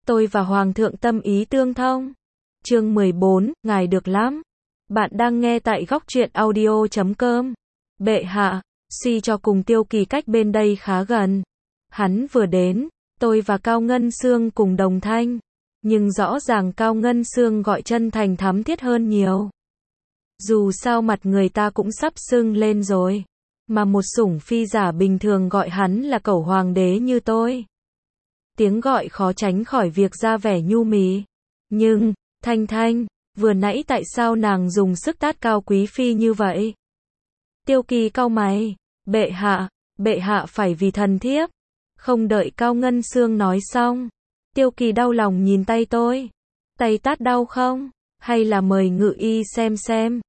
tôi và Hoàng thượng tâm ý tương thông. Chương 14, ngài được lắm. Bạn đang nghe tại góc truyện audio.com. Bệ hạ, suy cho cùng Tiêu Kỳ cách bên đây khá gần. Hắn vừa đến, tôi và Cao Ngân Sương cùng đồng thanh. Nhưng rõ ràng Cao Ngân Sương gọi chân thành thắm thiết hơn nhiều. Dù sao mặt người ta cũng sắp sưng lên rồi. Mà một sủng phi giả bình thường gọi hắn là cẩu hoàng đế như tôi. Tiếng gọi khó tránh khỏi việc ra vẻ nhu mì. Nhưng, Thanh Thanh, vừa nãy tại sao nàng dùng sức tát Cao quý phi như vậy? Tiêu Kỳ cau mày, bệ hạ phải vì thần thiếp. Không đợi Cao Ngân Sương nói xong, Tiêu Kỳ đau lòng nhìn tay tôi. Tay tát đau không? Hay là mời ngự y xem.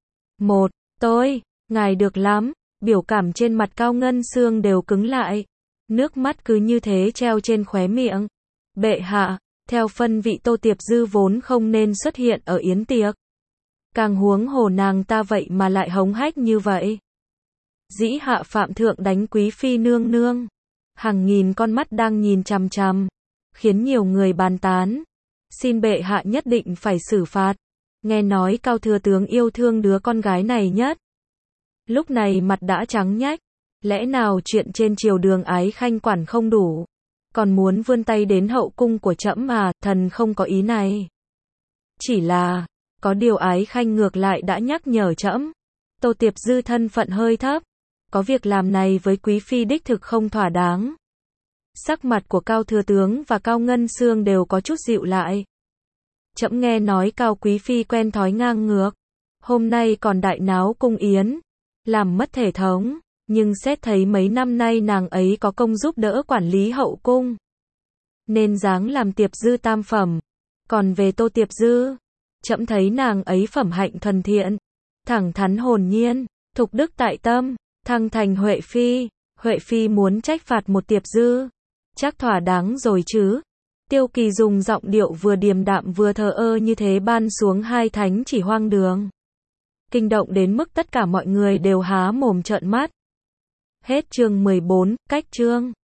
Ngài được lắm. Biểu cảm trên mặt Cao Ngân Sương đều cứng lại. Nước mắt cứ như thế treo trên khóe miệng. Bệ hạ, theo phân vị Tô Tiệp Dư vốn không nên xuất hiện ở yến tiệc. Càng huống hồ nàng ta vậy mà lại hống hách như vậy. Dĩ hạ phạm thượng đánh quý phi nương nương. Hàng nghìn con mắt đang nhìn chằm chằm, khiến nhiều người bàn tán. Xin bệ hạ nhất định phải xử phạt. Nghe nói Cao thừa tướng yêu thương đứa con gái này nhất. Lúc này mặt đã trắng nhách. Lẽ nào chuyện trên triều đường Ái Khanh quản không đủ, còn muốn vươn tay đến hậu cung của trẫm à? Thần không có ý này. Chỉ là, có điều Ái Khanh ngược lại đã nhắc nhở trẫm. Tô Tiệp Dư thân phận hơi thấp, có việc làm này với quý phi đích thực không thỏa đáng. Sắc mặt của Cao thừa tướng và Cao Ngân Sương đều có chút dịu lại. Trẫm nghe nói Cao quý phi quen thói ngang ngược, hôm nay còn đại náo cung yến, làm mất thể thống. Nhưng xét thấy mấy năm nay nàng ấy có công giúp đỡ quản lý hậu cung, nên dáng làm Tiệp Dư tam phẩm. Còn về Tô Tiệp Dư, trẫm thấy nàng ấy phẩm hạnh thuần thiện, thẳng thắn hồn nhiên, thục đức tại tâm, thăng thành Huệ Phi. Huệ Phi muốn trách phạt một Tiệp Dư, chắc thỏa đáng rồi chứ. Tiêu Kỳ dùng giọng điệu vừa điềm đạm vừa thờ ơ như thế ban xuống hai thánh chỉ hoang đường, kinh động đến mức tất cả mọi người đều há mồm trợn mắt. Hết chương 14, cách chương.